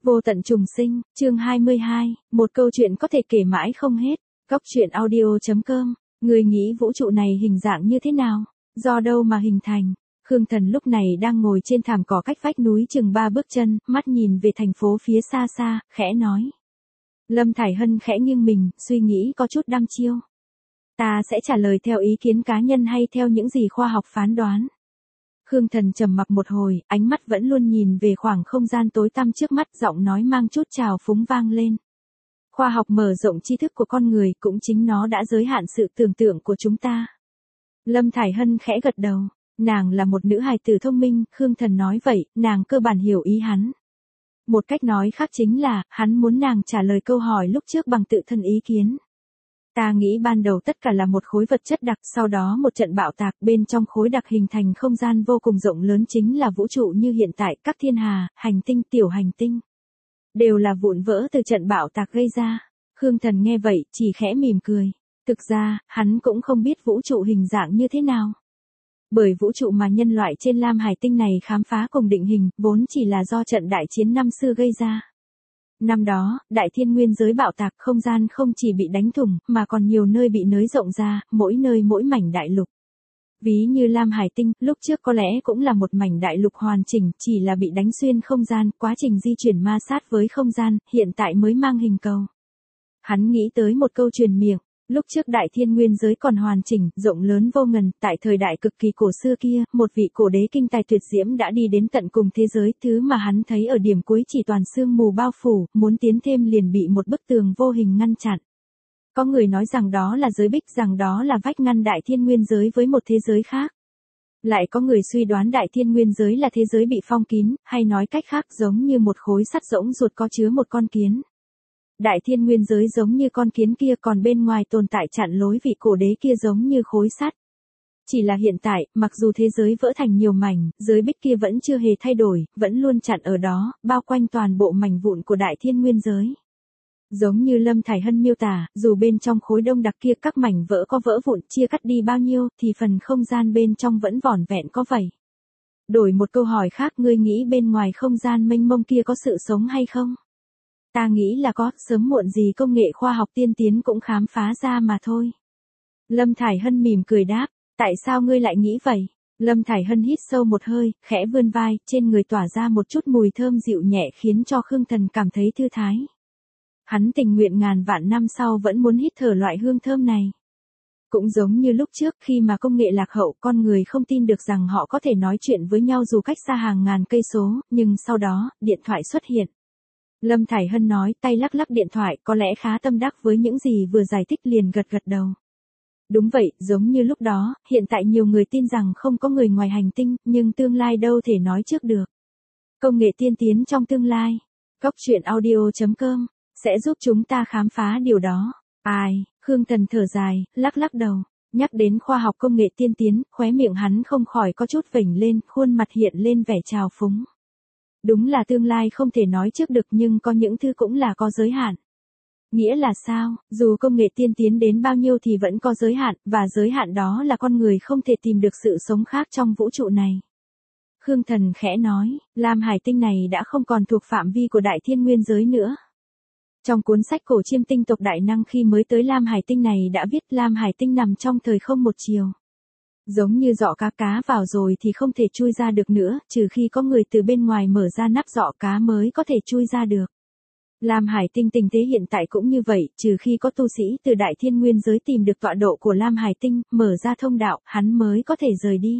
Vô tận trùng sinh, chương 22, một câu chuyện có thể kể mãi không hết. Góc truyện audio.com. Người nghĩ vũ trụ này hình dạng như thế nào? Do đâu mà hình thành? Khương Thần lúc này đang ngồi trên thảm cỏ cách vách núi chừng 3 bước chân, mắt nhìn về thành phố phía xa xa, khẽ nói. Lâm Thải Hân khẽ nghiêng mình, suy nghĩ có chút đăm chiêu. Ta sẽ trả lời theo ý kiến cá nhân hay theo những gì khoa học phán đoán? Khương Thần trầm mặc một hồi, ánh mắt vẫn luôn nhìn về khoảng không gian tối tăm trước mắt, giọng nói mang chút trào phúng vang lên. Khoa học mở rộng tri thức của con người, cũng chính nó đã giới hạn sự tưởng tượng của chúng ta. Lâm Thải Hân khẽ gật đầu, nàng là một nữ hài tử thông minh, Khương Thần nói vậy, nàng cơ bản hiểu ý hắn. Một cách nói khác chính là, hắn muốn nàng trả lời câu hỏi lúc trước bằng tự thân ý kiến. Ta nghĩ ban đầu tất cả là một khối vật chất đặc, sau đó một trận bạo tạc, bên trong khối đặc hình thành không gian vô cùng rộng lớn chính là vũ trụ như hiện tại, các thiên hà, hành tinh, tiểu hành tinh. Đều là vụn vỡ từ trận bạo tạc gây ra. Khương Thần nghe vậy, chỉ khẽ mỉm cười. Thực ra, hắn cũng không biết vũ trụ hình dạng như thế nào. Bởi vũ trụ mà nhân loại trên Lam Hải Tinh này khám phá cùng định hình, vốn chỉ là do trận đại chiến năm xưa gây ra. Năm đó, đại thiên nguyên giới bạo tạc, không gian không chỉ bị đánh thủng, mà còn nhiều nơi bị nới rộng ra, mỗi nơi mỗi mảnh đại lục. Ví như Lam Hải Tinh, lúc trước có lẽ cũng là một mảnh đại lục hoàn chỉnh, chỉ là bị đánh xuyên không gian, quá trình di chuyển ma sát với không gian, hiện tại mới mang hình cầu. Hắn nghĩ tới một câu truyền miệng, lúc trước đại thiên nguyên giới còn hoàn chỉnh, rộng lớn vô ngần, tại thời đại cực kỳ cổ xưa kia, một vị cổ đế kinh tài tuyệt diễm đã đi đến tận cùng thế giới, thứ mà hắn thấy ở điểm cuối chỉ toàn sương mù bao phủ, muốn tiến thêm liền bị một bức tường vô hình ngăn chặn. Có người nói rằng đó là giới bích, rằng đó là vách ngăn đại thiên nguyên giới với một thế giới khác. Lại có người suy đoán đại thiên nguyên giới là thế giới bị phong kín, hay nói cách khác giống như một khối sắt rỗng ruột có chứa một con kiến. Đại thiên nguyên giới giống như con kiến kia, còn bên ngoài tồn tại chặn lối vị cổ đế kia giống như khối sắt. Chỉ là hiện tại, mặc dù thế giới vỡ thành nhiều mảnh, giới bích kia vẫn chưa hề thay đổi, vẫn luôn chặn ở đó, bao quanh toàn bộ mảnh vụn của đại thiên nguyên giới. Giống như Lâm Thải Hân miêu tả, dù bên trong khối đông đặc kia các mảnh vỡ có vỡ vụn chia cắt đi bao nhiêu, thì phần không gian bên trong vẫn vỏn vẹn có vậy. Đổi một câu hỏi khác, ngươi nghĩ bên ngoài không gian mênh mông kia có sự sống hay không? Ta nghĩ là có, sớm muộn gì công nghệ khoa học tiên tiến cũng khám phá ra mà thôi. Lâm Thải Hân mỉm cười đáp, tại sao ngươi lại nghĩ vậy? Lâm Thải Hân hít sâu một hơi, khẽ vươn vai, trên người tỏa ra một chút mùi thơm dịu nhẹ khiến cho Khương Thần cảm thấy thư thái. Hắn tình nguyện ngàn vạn năm sau vẫn muốn hít thở loại hương thơm này. Cũng giống như lúc trước khi mà công nghệ lạc hậu, con người không tin được rằng họ có thể nói chuyện với nhau dù cách xa hàng ngàn cây số, nhưng sau đó, điện thoại xuất hiện. Lâm Thải Hân nói, tay lắc lắc điện thoại, có lẽ khá tâm đắc với những gì vừa giải thích, liền gật gật đầu. Đúng vậy, giống như lúc đó, hiện tại nhiều người tin rằng không có người ngoài hành tinh, nhưng tương lai đâu thể nói trước được. Công nghệ tiên tiến trong tương lai. Góc truyện audio.com sẽ giúp chúng ta khám phá điều đó. Ai, Khương Thần thở dài, lắc lắc đầu. Nhắc đến khoa học công nghệ tiên tiến, khóe miệng hắn không khỏi có chút vểnh lên, khuôn mặt hiện lên vẻ trào phúng. Đúng là tương lai không thể nói trước được, nhưng có những thứ cũng là có giới hạn. Nghĩa là sao, dù công nghệ tiên tiến đến bao nhiêu thì vẫn có giới hạn, và giới hạn đó là con người không thể tìm được sự sống khác trong vũ trụ này. Khương Thần khẽ nói, Lam Hải Tinh này đã không còn thuộc phạm vi của đại thiên nguyên giới nữa. Trong cuốn sách cổ chiêm tinh tộc đại năng khi mới tới Lam Hải Tinh này đã viết Lam Hải Tinh nằm trong thời không một chiều. Giống như giỏ cá vào rồi thì không thể chui ra được nữa, trừ khi có người từ bên ngoài mở ra nắp giỏ cá mới có thể chui ra được. Lam Hải Tinh tình thế hiện tại cũng như vậy, trừ khi có tu sĩ từ đại thiên nguyên giới tìm được tọa độ của Lam Hải Tinh, mở ra thông đạo, hắn mới có thể rời đi.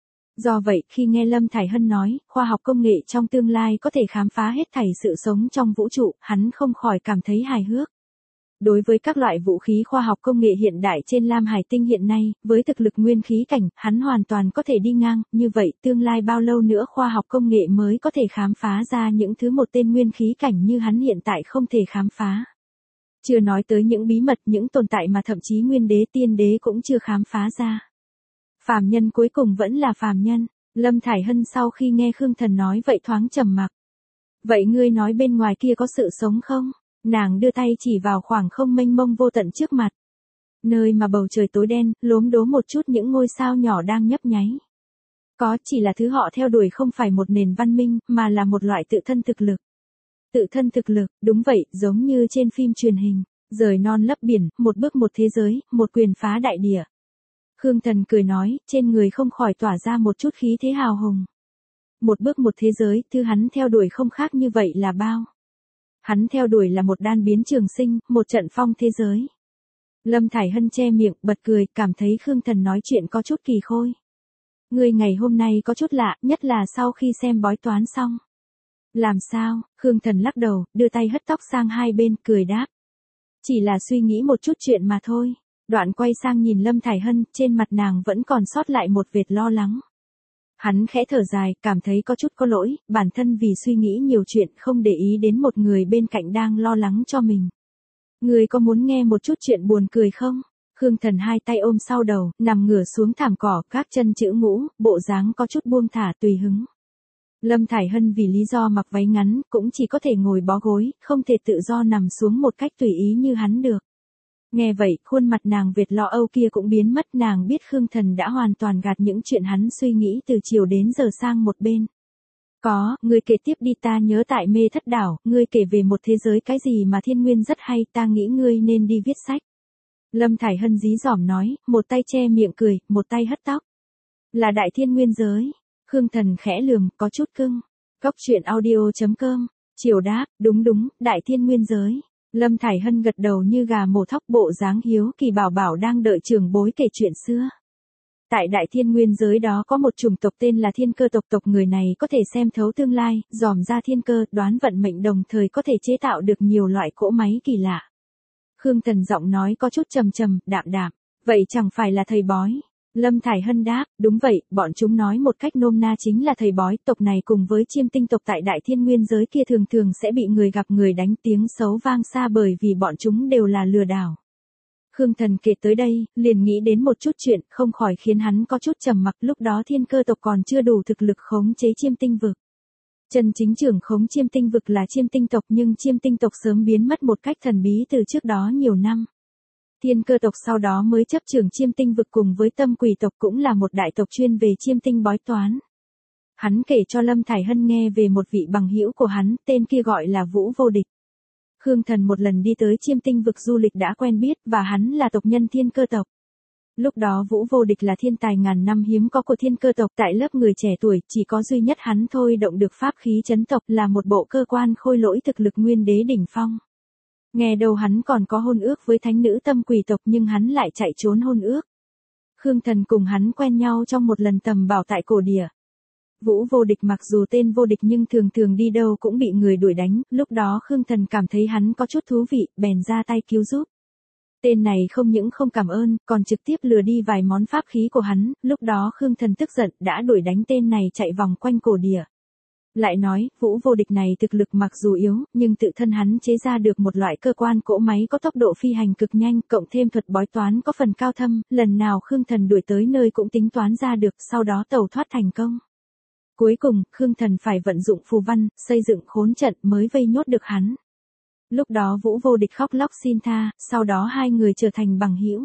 Do vậy, khi nghe Lâm Thải Hân nói, khoa học công nghệ trong tương lai có thể khám phá hết thảy sự sống trong vũ trụ, hắn không khỏi cảm thấy hài hước. Đối với các loại vũ khí khoa học công nghệ hiện đại trên Lam Hải Tinh hiện nay, với thực lực nguyên khí cảnh, hắn hoàn toàn có thể đi ngang, như vậy tương lai bao lâu nữa khoa học công nghệ mới có thể khám phá ra những thứ một tên nguyên khí cảnh như hắn hiện tại không thể khám phá. Chưa nói tới những bí mật, những tồn tại mà thậm chí nguyên đế tiên đế cũng chưa khám phá ra. Phàm nhân cuối cùng vẫn là phàm nhân. Lâm Thải Hân sau khi nghe Khương Thần nói vậy thoáng trầm mặc. Vậy ngươi nói bên ngoài kia có sự sống không? Nàng đưa tay chỉ vào khoảng không mênh mông vô tận trước mặt. Nơi mà bầu trời tối đen, lốm đốm một chút những ngôi sao nhỏ đang nhấp nháy. Có, chỉ là thứ họ theo đuổi không phải một nền văn minh, mà là một loại tự thân thực lực. Tự thân thực lực, đúng vậy, giống như trên phim truyền hình, rời non lấp biển, một bước một thế giới, một quyền phá đại địa. Khương Thần cười nói, trên người không khỏi tỏa ra một chút khí thế hào hùng. Một bước một thế giới, thứ hắn theo đuổi không khác như vậy là bao. Hắn theo đuổi là một đan biến trường sinh, một trận phong thế giới. Lâm Thải Hân che miệng, bật cười, cảm thấy Khương Thần nói chuyện có chút kỳ khôi. Ngươi ngày hôm nay có chút lạ, nhất là sau khi xem bói toán xong. Làm sao? Khương Thần lắc đầu, đưa tay hất tóc sang hai bên, cười đáp. Chỉ là suy nghĩ một chút chuyện mà thôi. Đoạn quay sang nhìn Lâm Thải Hân, trên mặt nàng vẫn còn sót lại một vệt lo lắng. Hắn khẽ thở dài, cảm thấy có chút có lỗi, bản thân vì suy nghĩ nhiều chuyện không để ý đến một người bên cạnh đang lo lắng cho mình. Người có muốn nghe một chút chuyện buồn cười không? Khương Thần hai tay ôm sau đầu, nằm ngửa xuống thảm cỏ, các chân chữ ngũ, bộ dáng có chút buông thả tùy hứng. Lâm Thải Hân vì lý do mặc váy ngắn, cũng chỉ có thể ngồi bó gối, không thể tự do nằm xuống một cách tùy ý như hắn được. Nghe vậy, khuôn mặt nàng vệt lo âu kia cũng biến mất, nàng biết Khương Thần đã hoàn toàn gạt những chuyện hắn suy nghĩ từ chiều đến giờ sang một bên. Có, ngươi kể tiếp đi, ta nhớ tại Mê Thất Đảo, ngươi kể về một thế giới cái gì mà thiên nguyên rất hay, ta nghĩ ngươi nên đi viết sách. Lâm Thải Hân dí dỏm nói, một tay che miệng cười, một tay hất tóc. Là đại thiên nguyên giới. Khương Thần khẽ lườm, có chút cưng. Cóc truyện audio.com, chiều đáp, đúng, đại thiên nguyên giới. Lâm Thải Hân gật đầu như gà mổ thóc, bộ dáng hiếu kỳ bảo bảo đang đợi trưởng bối kể chuyện xưa. Tại đại thiên nguyên giới đó có một chủng tộc tên là thiên cơ tộc, tộc người này có thể xem thấu tương lai, dòm ra thiên cơ, đoán vận mệnh, đồng thời có thể chế tạo được nhiều loại cỗ máy kỳ lạ. Khương Thần giọng nói có chút trầm trầm, đạm đạm, vậy chẳng phải là thầy bói? Lâm Thải Hân đáp, đúng vậy, bọn chúng nói một cách nôm na chính là thầy bói, tộc này cùng với chiêm tinh tộc tại đại thiên nguyên giới kia thường thường sẽ bị người gặp người đánh, tiếng xấu vang xa bởi vì bọn chúng đều là lừa đảo. Khương Thần kể tới đây, liền nghĩ đến một chút chuyện, không khỏi khiến hắn có chút trầm mặc, lúc đó thiên cơ tộc còn chưa đủ thực lực khống chế chiêm tinh vực. Chân chính trưởng khống chiêm tinh vực là chiêm tinh tộc, nhưng chiêm tinh tộc sớm biến mất một cách thần bí từ trước đó nhiều năm. Thiên cơ tộc sau đó mới chấp trưởng chiêm tinh vực cùng với tâm quỷ tộc, cũng là một đại tộc chuyên về chiêm tinh bói toán. Hắn kể cho Lâm Thải Hân nghe về một vị bằng hữu của hắn, tên kia gọi là Vũ Vô Địch. Khương Thần một lần đi tới chiêm tinh vực du lịch đã quen biết, và hắn là tộc nhân thiên cơ tộc. Lúc đó Vũ Vô Địch là thiên tài ngàn năm hiếm có của thiên cơ tộc, tại lớp người trẻ tuổi, chỉ có duy nhất hắn thôi động được pháp khí chấn tộc, là một bộ cơ quan khôi lỗi thực lực nguyên đế đỉnh phong. Nghe đầu hắn còn có hôn ước với thánh nữ tâm quỷ tộc, nhưng hắn lại chạy trốn hôn ước. Khương Thần cùng hắn quen nhau trong một lần tầm bảo tại cổ địa. Vũ Vô Địch mặc dù tên vô địch nhưng thường thường đi đâu cũng bị người đuổi đánh, lúc đó Khương Thần cảm thấy hắn có chút thú vị, bèn ra tay cứu giúp. Tên này không những không cảm ơn, còn trực tiếp lừa đi vài món pháp khí của hắn, lúc đó Khương Thần tức giận, đã đuổi đánh tên này chạy vòng quanh cổ địa. Lại nói, Vũ Vô Địch này thực lực mặc dù yếu, nhưng tự thân hắn chế ra được một loại cơ quan cỗ máy có tốc độ phi hành cực nhanh, cộng thêm thuật bói toán có phần cao thâm, lần nào Khương Thần đuổi tới nơi cũng tính toán ra được, sau đó tẩu thoát thành công. Cuối cùng, Khương Thần phải vận dụng phù văn, xây dựng khốn trận mới vây nhốt được hắn. Lúc đó Vũ Vô Địch khóc lóc xin tha, sau đó hai người trở thành bằng hữu.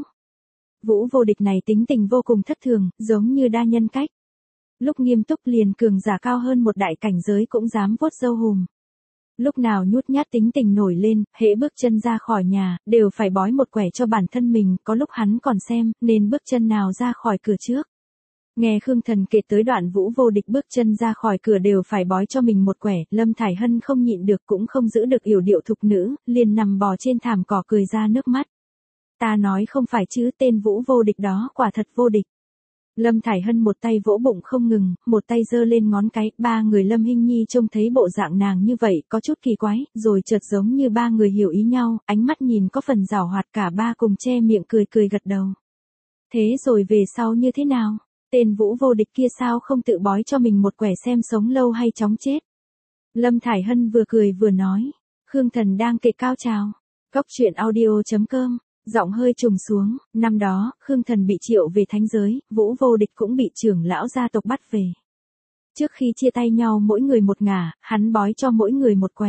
Vũ Vô Địch này tính tình vô cùng thất thường, giống như đa nhân cách. Lúc nghiêm túc liền cường giả cao hơn một đại cảnh giới cũng dám vuốt râu hùm. Lúc nào nhút nhát tính tình nổi lên, hễ bước chân ra khỏi nhà, đều phải bói một quẻ cho bản thân mình, có lúc hắn còn xem, nên bước chân nào ra khỏi cửa trước. Nghe Khương Thần kể tới đoạn Vũ Vô Địch bước chân ra khỏi cửa đều phải bói cho mình một quẻ, Lâm Thải Hân không nhịn được cũng không giữ được yểu điệu thục nữ, liền nằm bò trên thảm cỏ cười ra nước mắt. Ta nói không phải chứ, tên Vũ Vô Địch đó quả thật vô địch. Lâm Thải Hân một tay vỗ bụng không ngừng, một tay giơ lên ngón cái, ba người Lâm Hinh Nhi trông thấy bộ dạng nàng như vậy, có chút kỳ quái, rồi chợt giống như ba người hiểu ý nhau, ánh mắt nhìn có phần giảo hoạt, cả ba cùng che miệng cười gật đầu. Thế rồi về sau như thế nào? Tên Vũ Vô Địch kia sao không tự bói cho mình một quẻ xem sống lâu hay chóng chết? Lâm Thải Hân vừa cười vừa nói. Khương Thần đang kể cao trào. Cóc truyện audio.com, giọng hơi trùng xuống. Năm đó, Khương Thần bị triệu về thánh giới, Vũ Vô Địch cũng bị trưởng lão gia tộc bắt về. Trước khi chia tay nhau mỗi người một ngả, hắn bói cho mỗi người một quẻ.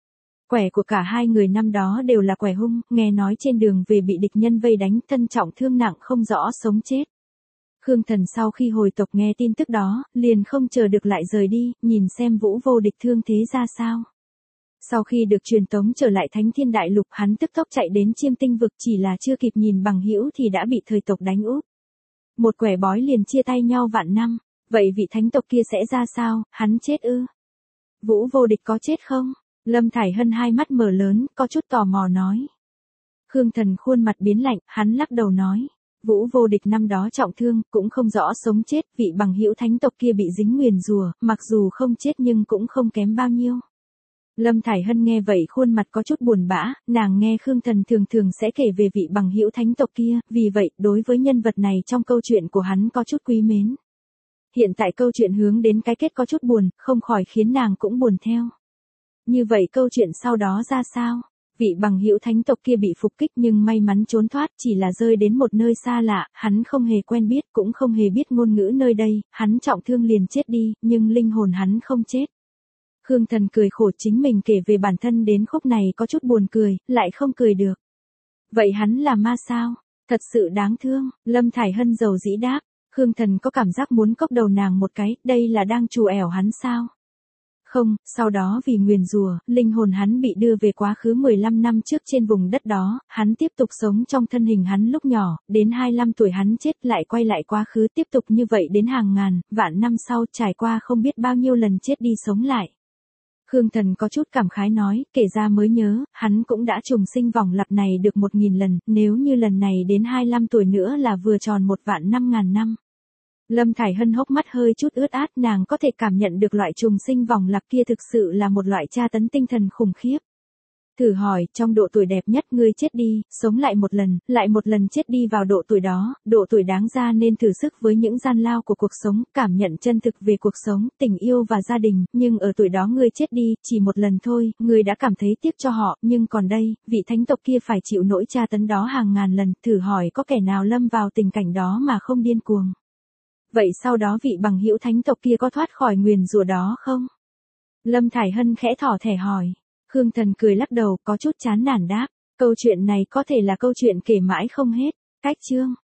Quẻ của cả hai người năm đó đều là quẻ hung, nghe nói trên đường về bị địch nhân vây đánh, thân trọng thương nặng không rõ sống chết. Khương Thần sau khi hồi tộc nghe tin tức đó, liền không chờ được lại rời đi, nhìn xem Vũ Vô Địch thương thế ra sao. Sau khi được truyền tống trở lại Thánh Thiên Đại Lục, hắn tức tốc chạy đến Chiêm Tinh vực, chỉ là chưa kịp nhìn bằng hữu thì đã bị thời tộc đánh úp. Một quẻ bói liền chia tay nhau vạn năm, vậy vị thánh tộc kia sẽ ra sao, hắn chết ư? Vũ Vô Địch có chết không? Lâm Thải Hân hai mắt mở lớn, có chút tò mò nói. Khương Thần khuôn mặt biến lạnh, hắn lắc đầu nói. Vũ Vô Địch năm đó trọng thương, cũng không rõ sống chết, vị bằng hữu thánh tộc kia bị dính nguyền rùa, mặc dù không chết nhưng cũng không kém bao nhiêu. Lâm Thải Hân nghe vậy khuôn mặt có chút buồn bã, nàng nghe Khương Thần thường thường sẽ kể về vị bằng hữu thánh tộc kia, vì vậy, đối với nhân vật này trong câu chuyện của hắn có chút quý mến. Hiện tại câu chuyện hướng đến cái kết có chút buồn, không khỏi khiến nàng cũng buồn theo. Như vậy câu chuyện sau đó ra sao? Vị bằng hữu thánh tộc kia bị phục kích nhưng may mắn trốn thoát, chỉ là rơi đến một nơi xa lạ, hắn không hề quen biết, cũng không hề biết ngôn ngữ nơi đây, hắn trọng thương liền chết đi, nhưng linh hồn hắn không chết. Khương Thần cười khổ, chính mình kể về bản thân đến khúc này có chút buồn cười, lại không cười được. Vậy hắn là ma sao? Thật sự đáng thương, Lâm Thải Hân dầu dĩ đáp. Khương Thần có cảm giác muốn cốc đầu nàng một cái, đây là đang trù ẻo hắn sao? Không, sau đó vì nguyền rùa, linh hồn hắn bị đưa về quá khứ 15 năm trước trên vùng đất đó, hắn tiếp tục sống trong thân hình hắn lúc nhỏ, đến 25 tuổi hắn chết lại quay lại quá khứ, tiếp tục như vậy đến hàng ngàn, vạn năm sau, trải qua không biết bao nhiêu lần chết đi sống lại. Khương Thần có chút cảm khái nói, kể ra mới nhớ, hắn cũng đã trùng sinh vòng lặp này được 1000 lần, nếu như lần này đến 25 tuổi nữa là vừa tròn 1.500.000 năm. Lâm Thải Hân hốc mắt hơi chút ướt át, nàng có thể cảm nhận được loại trùng sinh vòng lặp kia thực sự là một loại tra tấn tinh thần khủng khiếp. Thử hỏi, trong độ tuổi đẹp nhất ngươi chết đi, sống lại một lần chết đi vào độ tuổi đó, độ tuổi đáng ra nên thử sức với những gian lao của cuộc sống, cảm nhận chân thực về cuộc sống, tình yêu và gia đình, nhưng ở tuổi đó ngươi chết đi, chỉ một lần thôi, ngươi đã cảm thấy tiếc cho họ, nhưng còn đây, vị thánh tộc kia phải chịu nỗi tra tấn đó hàng ngàn lần, thử hỏi có kẻ nào lâm vào tình cảnh đó mà không điên cuồng. Vậy sau đó vị bằng hữu thánh tộc kia có thoát khỏi nguyền rủa đó không? Lâm Thải Hân khẽ thỏ thẻ hỏi. Khương Thần cười lắc đầu, có chút chán nản đáp. Câu chuyện này có thể là câu chuyện kể mãi không hết. Cách chương.